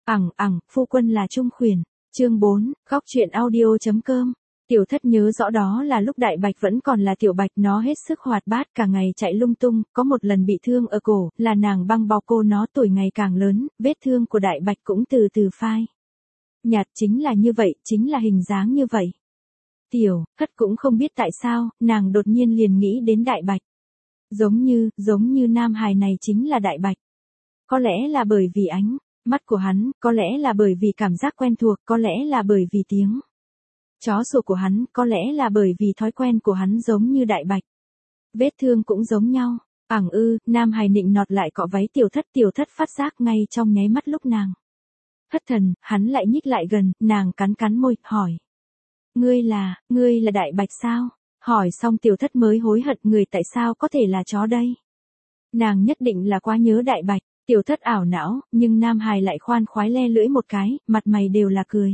Phu quân là Trung Khuyển. Chương 4, góc truyện audio.com. Tiểu Thất nhớ rõ đó là lúc Đại Bạch vẫn còn là Tiểu Bạch, nó hết sức hoạt bát, cả ngày chạy lung tung, có một lần bị thương ở cổ, là nàng băng bó cô nó, tuổi ngày càng lớn, vết thương của Đại Bạch cũng từ từ phai nhạt, chính là như vậy, chính là hình dáng như vậy. Tiểu Thất cũng không biết tại sao, nàng đột nhiên liền nghĩ đến Đại Bạch. Giống như nam hài này chính là Đại Bạch. Có lẽ là bởi vì ánh mắt của hắn, có lẽ là bởi vì cảm giác quen thuộc, có lẽ là bởi vì tiếng chó sủa của hắn, có lẽ là bởi vì thói quen của hắn giống như Đại Bạch. Vết thương cũng giống nhau. Nam hài nịnh nọt lại cọ váy Tiểu Thất phát giác ngay trong nháy mắt lúc nàng thất thần, hắn lại nhích lại gần, nàng cắn môi, hỏi. Ngươi là Đại Bạch sao? Hỏi xong Tiểu Thất mới hối hận, người tại sao có thể là chó đây? Nàng nhất định là quá nhớ Đại Bạch. Tiểu Thất ảo não, nhưng nam hài lại khoan khoái le lưỡi một cái, mặt mày đều là cười.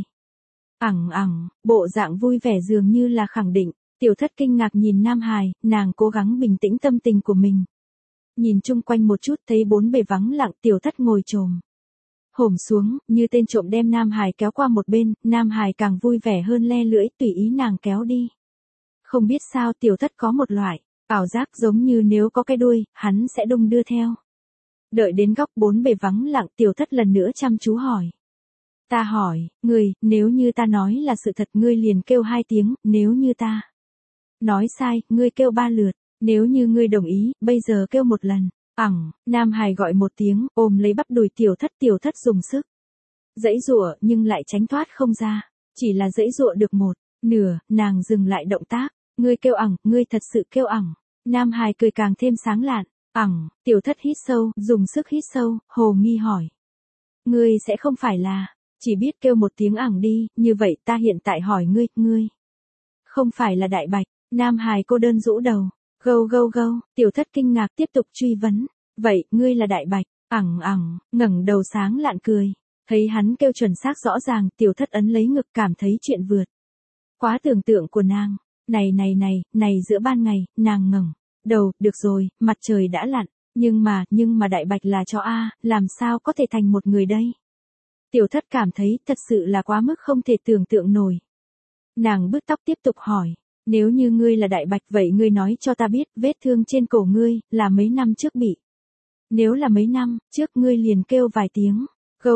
Bộ dạng vui vẻ dường như là khẳng định. Tiểu Thất kinh ngạc nhìn nam hài, nàng cố gắng bình tĩnh tâm tình của mình. Nhìn chung quanh một chút thấy bốn bề vắng lặng, Tiểu Thất ngồi hổm xuống, như tên trộm đem nam hài kéo qua một bên, nam hài càng vui vẻ hơn le lưỡi, tùy ý nàng kéo đi. Không biết sao Tiểu Thất có một loại ảo giác giống như nếu có cái đuôi, hắn sẽ đung đưa theo. Đợi đến góc bốn bề vắng lặng, Tiểu Thất lần nữa chăm chú hỏi. Ta hỏi, ngươi, nếu như ta nói là sự thật ngươi liền kêu 2 tiếng, nếu như ta nói sai, ngươi kêu 3 lượt, nếu như ngươi đồng ý, bây giờ kêu 1 lần. Nam hài gọi 1 tiếng, ôm lấy bắp đùi Tiểu Thất dùng sức giãy giụa nhưng lại tránh thoát không ra, chỉ là giãy giụa được một nửa, nàng dừng lại động tác. Ngươi kêu ngươi thật sự kêu Nam hài cười càng thêm sáng lạn. Tiểu Thất hít sâu, dùng sức hít sâu, hồ nghi hỏi. Ngươi sẽ không phải là chỉ biết kêu 1 tiếng đi, như vậy ta hiện tại hỏi ngươi không phải là Đại Bạch? Nam hài cô đơn rũ đầu. Gâu. Tiểu Thất kinh ngạc tiếp tục truy vấn. Vậy, ngươi là Đại Bạch? Ngẩng đầu sáng lạn cười. Thấy hắn kêu chuẩn xác rõ ràng, Tiểu Thất ấn lấy ngực, cảm thấy chuyện vượt quá tưởng tượng của nàng. Này giữa ban ngày, nàng ngẩng đầu, được rồi, mặt trời đã lặn, nhưng mà Đại Bạch là chó làm sao có thể thành một người đây? Tiểu Thất cảm thấy thật sự là quá mức không thể tưởng tượng nổi. Nàng bứt tóc tiếp tục hỏi, nếu như ngươi là Đại Bạch vậy ngươi nói cho ta biết, vết thương trên cổ ngươi, là mấy năm trước bị? Nếu là mấy năm trước ngươi liền kêu vài tiếng,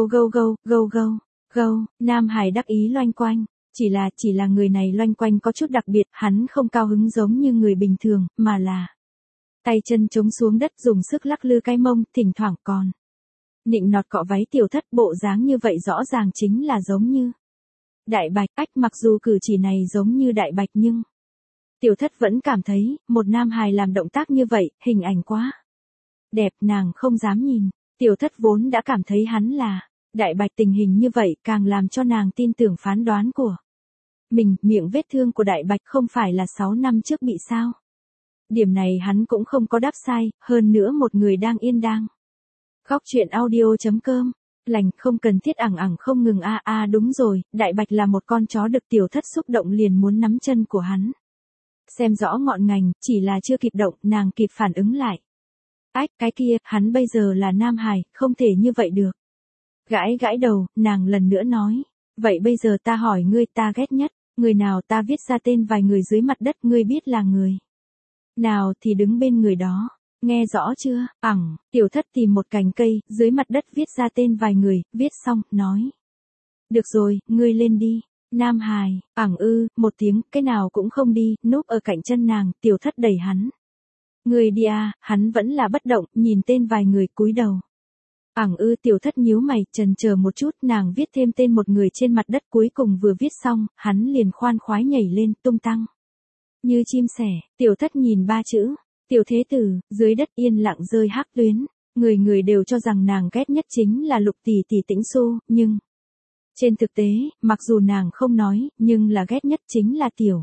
gâu. Nam hài đắc ý loanh quanh. Chỉ là người này loanh quanh có chút đặc biệt, hắn không cao hứng giống như người bình thường, mà là tay chân chống xuống đất dùng sức lắc lư cái mông, thỉnh thoảng còn nịnh nọt cọ váy Tiểu Thất, bộ dáng như vậy rõ ràng chính là giống như Đại Bạch. Mặc dù cử chỉ này giống như Đại Bạch nhưng Tiểu Thất vẫn cảm thấy, một nam hài làm động tác như vậy, hình ảnh quá đẹp, nàng không dám nhìn. Tiểu Thất vốn đã cảm thấy hắn là Đại Bạch, tình hình như vậy càng làm cho nàng tin tưởng phán đoán của mình. Miệng vết thương của Đại Bạch không phải là 6 năm trước bị sao? Điểm này hắn cũng không có đáp sai, hơn nữa một người đang yên đang. Góc truyện audio.com. Lành, không cần thiết không ngừng đúng rồi, Đại Bạch là một con chó đực. Tiểu Thất xúc động liền muốn nắm chân của hắn xem rõ ngọn ngành, chỉ là chưa kịp động, nàng kịp phản ứng lại. Cái kia, hắn bây giờ là nam hài, không thể như vậy được. Gãi đầu, nàng lần nữa nói. Vậy bây giờ ta hỏi ngươi, ta ghét nhất người nào? Ta viết ra tên vài người dưới mặt đất, ngươi biết là người nào thì đứng bên người đó. Nghe rõ chưa? Tiểu Thất tìm một cành cây, dưới mặt đất viết ra tên vài người, viết xong, nói. Được rồi, ngươi lên đi. Nam hài, một tiếng, cái nào cũng không đi, núp ở cạnh chân nàng. Tiểu Thất đẩy hắn. Ngươi đi hắn vẫn là bất động, nhìn tên vài người, cúi đầu. Tiểu Thất nhíu mày, chần chờ một chút, nàng viết thêm tên một người trên mặt đất, cuối cùng vừa viết xong, hắn liền khoan khoái nhảy lên, tung tăng như chim sẻ. Tiểu Thất nhìn 3 chữ, Tiểu Thế Tử, dưới đất yên lặng rơi hắc tuyến. Người đều cho rằng nàng ghét nhất chính là Lục tỷ tỷ Tĩnh Xu, nhưng trên thực tế, mặc dù nàng không nói, nhưng là ghét nhất chính là Tiểu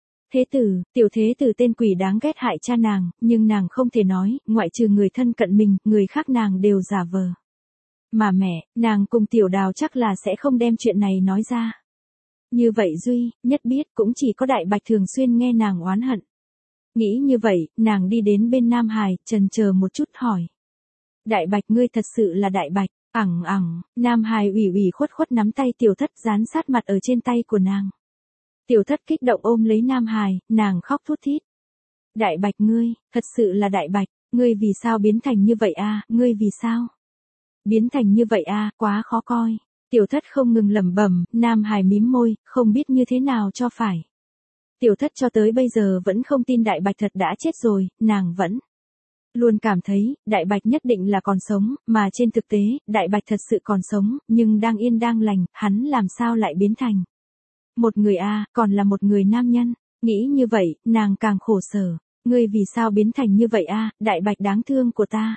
Thế Tử tên quỷ đáng ghét hại cha nàng, nhưng nàng không thể nói, ngoại trừ người thân cận mình, người khác nàng đều giả vờ. Mà mẹ, nàng cùng Tiểu Đào chắc là sẽ không đem chuyện này nói ra. Như vậy duy nhất biết cũng chỉ có Đại Bạch thường xuyên nghe nàng oán hận. Nghĩ như vậy, nàng đi đến bên nam hài, chần chờ một chút hỏi. Đại Bạch, ngươi thật sự là Đại Bạch? Nam Hải ủy ủy khuất khuất nắm tay Tiểu Thất dán sát mặt ở trên tay của nàng. Tiểu Thất kích động ôm lấy Nam Hải, nàng khóc thút thít. Đại Bạch ngươi, thật sự là Đại Bạch, ngươi vì sao biến thành như vậy a, ngươi vì sao? Biến thành như vậy a, quá khó coi. Tiểu Thất không ngừng lẩm bẩm, Nam Hải mím môi, không biết như thế nào cho phải. Tiểu Thất cho tới bây giờ vẫn không tin Đại Bạch thật đã chết rồi, nàng vẫn luôn cảm thấy, Đại Bạch nhất định là còn sống, mà trên thực tế, Đại Bạch thật sự còn sống, nhưng đang yên đang lành, hắn làm sao lại biến thành một người còn là một người nam nhân. Nghĩ như vậy, nàng càng khổ sở. Ngươi vì sao biến thành như vậy Đại Bạch đáng thương của ta.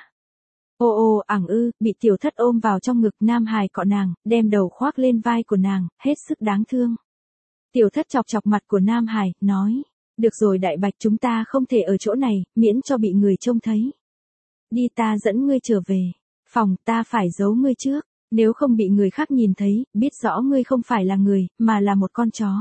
Ô bị Tiểu Thất ôm vào trong ngực, Nam Hải cọ nàng, đem đầu khoác lên vai của nàng, hết sức đáng thương. Tiểu Thất chọc chọc mặt của Nam Hải, nói, được rồi Đại Bạch, chúng ta không thể ở chỗ này, miễn cho bị người trông thấy. Đi, ta dẫn ngươi trở về phòng, ta phải giấu ngươi trước, nếu không bị người khác nhìn thấy, biết rõ ngươi không phải là người, mà là một con chó.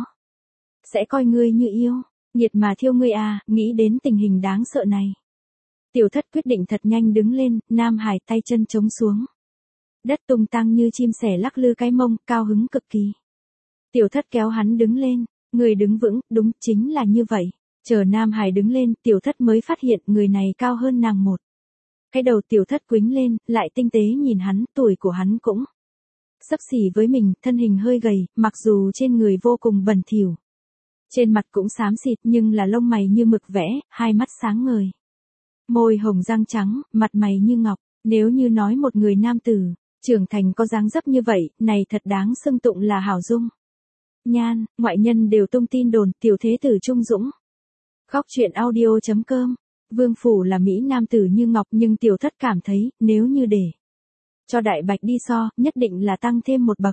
Sẽ coi ngươi như yêu, nhiệt mà thiêu ngươi nghĩ đến tình hình đáng sợ này. Tiểu Thất quyết định thật nhanh đứng lên, Nam Hải tay chân chống xuống. Đất tung tăng như chim sẻ lắc lư cái mông, cao hứng cực kỳ. Tiểu Thất kéo hắn đứng lên, người đứng vững, đúng chính là như vậy. Chờ Nam Hải đứng lên, Tiểu Thất mới phát hiện người này cao hơn nàng một. Cái đầu Tiểu Thất quĩnh lên, lại tinh tế nhìn hắn, tuổi của hắn cũng xấp xỉ với mình, thân hình hơi gầy, mặc dù trên người vô cùng bẩn thỉu. Trên mặt cũng xám xịt nhưng là lông mày như mực vẽ, hai mắt sáng ngời. Môi hồng răng trắng, mặt mày như ngọc, nếu như nói một người nam tử, trưởng thành có dáng dấp như vậy, này thật đáng xưng tụng là hảo dung. Nhan, ngoại nhân đều tung tin đồn, tiểu thế tử Trung Dũng. Khóc chuyện audio.com. Vương phủ là Mỹ nam tử như ngọc, nhưng Tiểu Thất cảm thấy, nếu như để cho Đại Bạch đi so, nhất định là tăng thêm một bậc.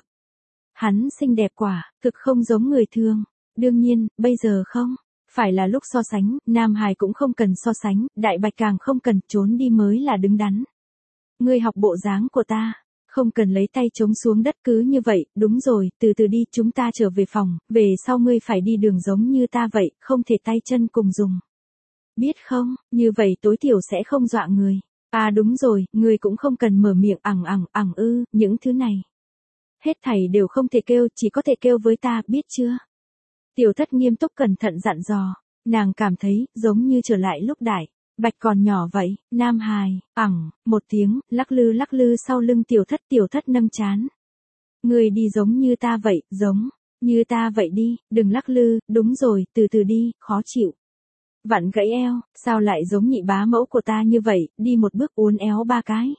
Hắn xinh đẹp quả, thực không giống người thường. Đương nhiên, bây giờ không phải là lúc so sánh, Nam Hải cũng không cần so sánh, Đại Bạch càng không cần, trốn đi mới là đứng đắn. Ngươi học bộ dáng của ta, không cần lấy tay chống xuống đất, cứ như vậy, đúng rồi, từ từ đi, chúng ta trở về phòng, về sau ngươi phải đi đường giống như ta vậy, không thể tay chân cùng dùng. Biết không, như vậy tối thiểu sẽ không dọa người. Đúng rồi, ngươi cũng không cần mở miệng những thứ này. Hết thảy đều không thể kêu, chỉ có thể kêu với ta, biết chưa? Tiểu Thất nghiêm túc cẩn thận dặn dò, nàng cảm thấy, giống như trở lại lúc Đại Bạch còn nhỏ vậy. Nam Hải, một tiếng, lắc lư sau lưng Tiểu Thất nâng trán. Ngươi đi giống như ta vậy, giống như ta vậy đi, đừng lắc lư, đúng rồi, từ từ đi, khó chịu. Vặn gãy eo, sao lại giống nhị bá mẫu của ta như vậy, đi một bước uốn éo ba cái.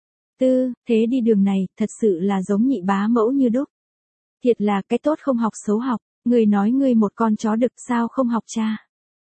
Thế đi đường này, thật sự là giống nhị bá mẫu như đúc. Thiệt là cái tốt không học xấu học, người nói ngươi một con chó đực sao không học cha.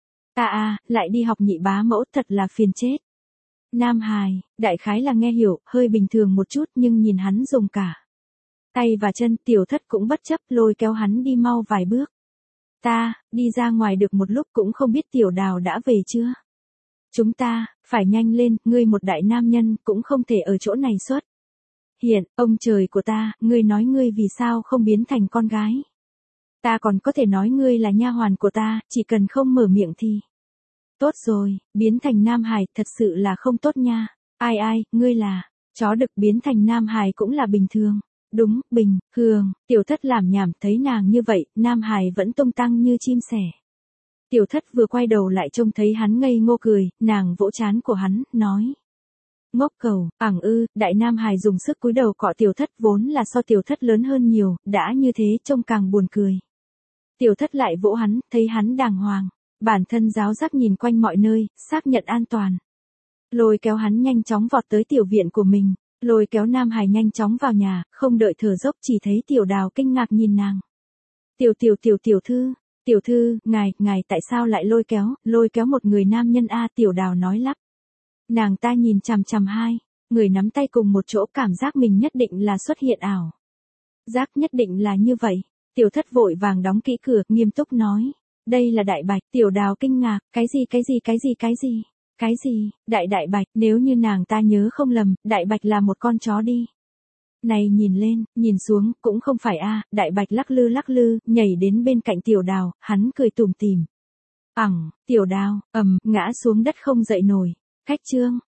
Lại đi học nhị bá mẫu, thật là phiền chết. Nam Hải, đại khái là nghe hiểu, hơi bình thường một chút, nhưng nhìn hắn dùng cả tay và chân, Tiểu Thất cũng bất chấp, lôi kéo hắn đi mau vài bước. Ta, đi ra ngoài được một lúc cũng không biết Tiểu Đào đã về chưa. Chúng ta, phải nhanh lên, ngươi một đại nam nhân, cũng không thể ở chỗ này xuất hiện, ông trời của ta, ngươi nói ngươi vì sao không biến thành con gái. Ta còn có thể nói ngươi là nha hoàn của ta, chỉ cần không mở miệng thì. Tốt rồi, biến thành Nam Hải, thật sự là không tốt nha. Ngươi là chó đực, biến thành Nam Hải cũng là bình thường. Đúng, bình thường. Tiểu Thất làm nhảm, thấy nàng như vậy, Nam Hải vẫn tung tăng như chim sẻ. Tiểu Thất vừa quay đầu lại trông thấy hắn ngây ngô cười, nàng vỗ trán của hắn, nói. Ngốc cầu, đại Nam Hải dùng sức cúi đầu cọ Tiểu Thất, vốn là so Tiểu Thất lớn hơn nhiều, đã như thế trông càng buồn cười. Tiểu Thất lại vỗ hắn, thấy hắn đàng hoàng, bản thân giáo giác nhìn quanh mọi nơi, xác nhận an toàn. Lôi kéo hắn nhanh chóng vọt tới tiểu viện của mình, lôi kéo Nam Hải nhanh chóng vào nhà, không đợi thở dốc chỉ thấy Tiểu Đào kinh ngạc nhìn nàng. Tiểu thư, ngài tại sao lại lôi kéo một người nam nhân Tiểu Đào nói lắp. Nàng ta nhìn chằm chằm hai người nắm tay cùng một chỗ, cảm giác mình nhất định là xuất hiện ảo giác, nhất định là như vậy. Tiểu Thất vội vàng đóng kỹ cửa, nghiêm túc nói. Đây là Đại Bạch. Tiểu Đào kinh ngạc, cái gì, Đại Bạch, nếu như nàng ta nhớ không lầm, Đại Bạch là một con chó đi. Này nhìn lên, nhìn xuống, cũng không phải Đại Bạch lắc lư, nhảy đến bên cạnh Tiểu Đào, hắn cười tủm tỉm. Tiểu Đào, ngã xuống đất không dậy nổi. Khách trương,